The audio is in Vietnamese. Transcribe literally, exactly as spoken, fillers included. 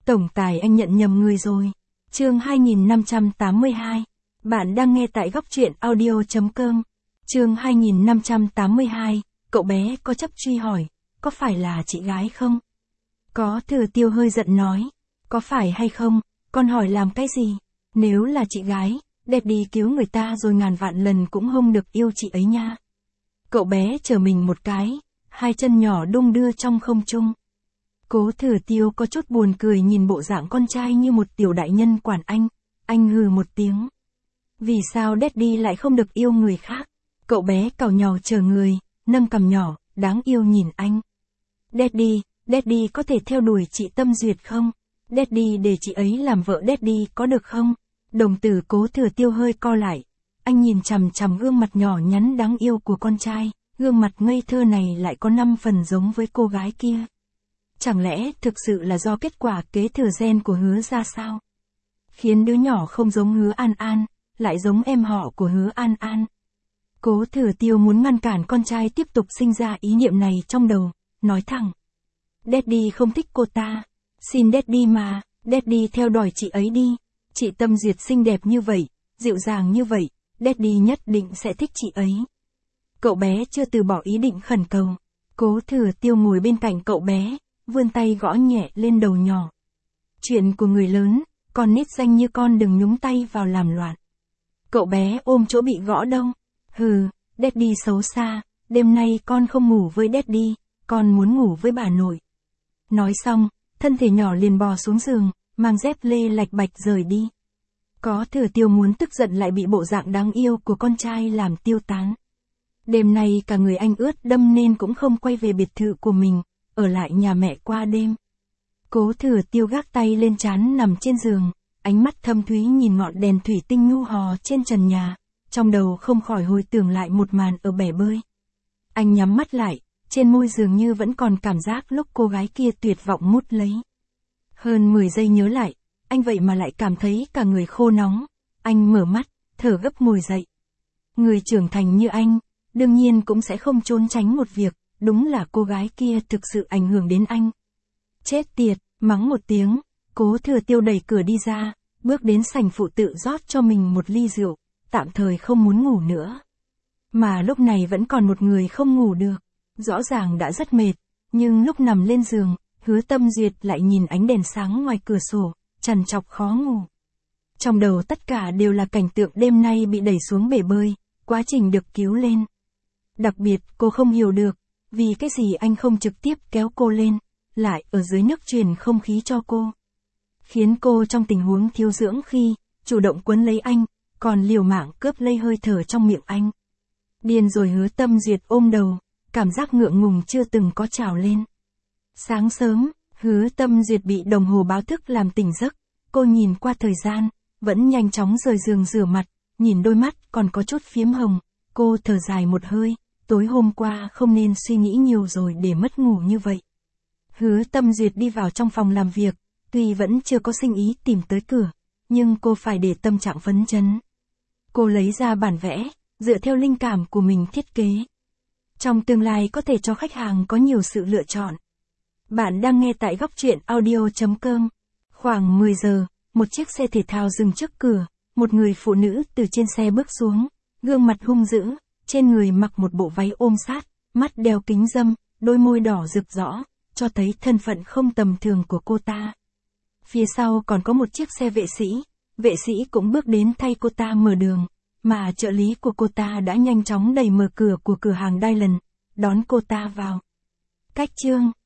Tổng tài anh nhận nhầm người rồi. Chương hai nghìn năm trăm tám mươi hai. Bạn đang nghe tại góc truyện audio chấm com. Chương hai nghìn năm trăm tám mươi hai. Cậu bé có chấp truy hỏi, có phải là chị gái không? Có Thừa Tiêu hơi giận nói, có phải hay không, con hỏi làm cái gì? Nếu là chị gái, Daddy cứu người ta rồi ngàn vạn lần cũng không được yêu chị ấy nha. Cậu bé trở mình một cái, hai chân nhỏ đung đưa trong không trung. Cố Thừa Tiêu có chút buồn cười nhìn bộ dạng con trai như một tiểu đại nhân quản anh, anh hừ một tiếng. Vì sao Daddy lại không được yêu người khác? Cậu bé cào nhàu chờ người, nâng cằm nhỏ, đáng yêu nhìn anh. Daddy, Daddy có thể theo đuổi chị Tâm Duyệt không? Daddy để chị ấy làm vợ Daddy có được không? Đồng tử Cố Thừa Tiêu hơi co lại. Anh nhìn chằm chằm gương mặt nhỏ nhắn đáng yêu của con trai, gương mặt ngây thơ này lại có năm phần giống với cô gái kia. Chẳng lẽ thực sự là do kết quả kế thừa gen của Hứa ra sao? Khiến đứa nhỏ không giống Hứa An An, lại giống em họ của Hứa An An. Cố Thừa Tiêu muốn ngăn cản con trai tiếp tục sinh ra ý niệm này trong đầu, nói thẳng. Daddy không thích cô ta. Xin Daddy mà, Daddy theo đòi chị ấy đi. Chị Tâm Duyệt xinh đẹp như vậy, dịu dàng như vậy, Daddy nhất định sẽ thích chị ấy. Cậu bé chưa từ bỏ ý định khẩn cầu. Cố Thừa Tiêu ngồi bên cạnh cậu bé, vươn tay gõ nhẹ lên đầu nhỏ. Chuyện của người lớn, con nít danh như con đừng nhúng tay vào làm loạn. Cậu bé ôm chỗ bị gõ đâu. Hừ, Daddy xấu xa, đêm nay con không ngủ với Daddy, con muốn ngủ với bà nội. Nói xong, thân thể nhỏ liền bò xuống giường, mang dép lê lạch bạch rời đi. Có Thừa Tiêu muốn tức giận lại bị bộ dạng đáng yêu của con trai làm tiêu tán. Đêm nay cả người anh ướt đẫm nên cũng không quay về biệt thự của mình, ở lại nhà mẹ qua đêm. Cố Thừa Tiêu gác tay lên trán nằm trên giường, ánh mắt thâm thúy nhìn ngọn đèn thủy tinh nhu hò trên trần nhà, trong đầu không khỏi hồi tưởng lại một màn ở bể bơi. Anh nhắm mắt lại, trên môi dường như vẫn còn cảm giác lúc cô gái kia tuyệt vọng mút lấy. Hơn mười giây nhớ lại, anh vậy mà lại cảm thấy cả người khô nóng. Anh mở mắt, thở gấp ngồi dậy. Người trưởng thành như anh, đương nhiên cũng sẽ không trốn tránh một việc, đúng là cô gái kia thực sự ảnh hưởng đến anh. Chết tiệt, mắng một tiếng, Cố Thừa Tiêu đẩy cửa đi ra, bước đến sảnh phụ tự rót cho mình một ly rượu, tạm thời không muốn ngủ nữa. Mà lúc này vẫn còn một người không ngủ được, rõ ràng đã rất mệt, nhưng lúc nằm lên giường, Hứa Tâm Duyệt lại nhìn ánh đèn sáng ngoài cửa sổ, trằn trọc khó ngủ. Trong đầu tất cả đều là cảnh tượng đêm nay bị đẩy xuống bể bơi, quá trình được cứu lên. Đặc biệt cô không hiểu được, vì cái gì anh không trực tiếp kéo cô lên, lại ở dưới nước truyền không khí cho cô. Khiến cô trong tình huống thiếu dưỡng khi, chủ động quấn lấy anh, còn liều mạng cướp lấy hơi thở trong miệng anh. Điên rồi Hứa Tâm Duyệt ôm đầu, cảm giác ngượng ngùng chưa từng có trào lên. Sáng sớm, Hứa Tâm Duyệt bị đồng hồ báo thức làm tỉnh giấc, cô nhìn qua thời gian, vẫn nhanh chóng rời giường rửa mặt, nhìn đôi mắt còn có chút phiếm hồng, cô thở dài một hơi, tối hôm qua không nên suy nghĩ nhiều rồi để mất ngủ như vậy. Hứa Tâm Duyệt đi vào trong phòng làm việc, tuy vẫn chưa có sinh ý tìm tới cửa, nhưng cô phải để tâm trạng phấn chấn. Cô lấy ra bản vẽ, dựa theo linh cảm của mình thiết kế. Trong tương lai có thể cho khách hàng có nhiều sự lựa chọn. Bạn đang nghe tại góc truyện audio chấm com. Khoảng mười giờ, một chiếc xe thể thao dừng trước cửa, một người phụ nữ từ trên xe bước xuống, gương mặt hung dữ, trên người mặc một bộ váy ôm sát, mắt đeo kính râm, đôi môi đỏ rực rõ, cho thấy thân phận không tầm thường của cô ta. Phía sau còn có một chiếc xe vệ sĩ, vệ sĩ cũng bước đến thay cô ta mở đường, mà trợ lý của cô ta đã nhanh chóng đẩy mở cửa của cửa hàng Dylan, đón cô ta vào. Cách chương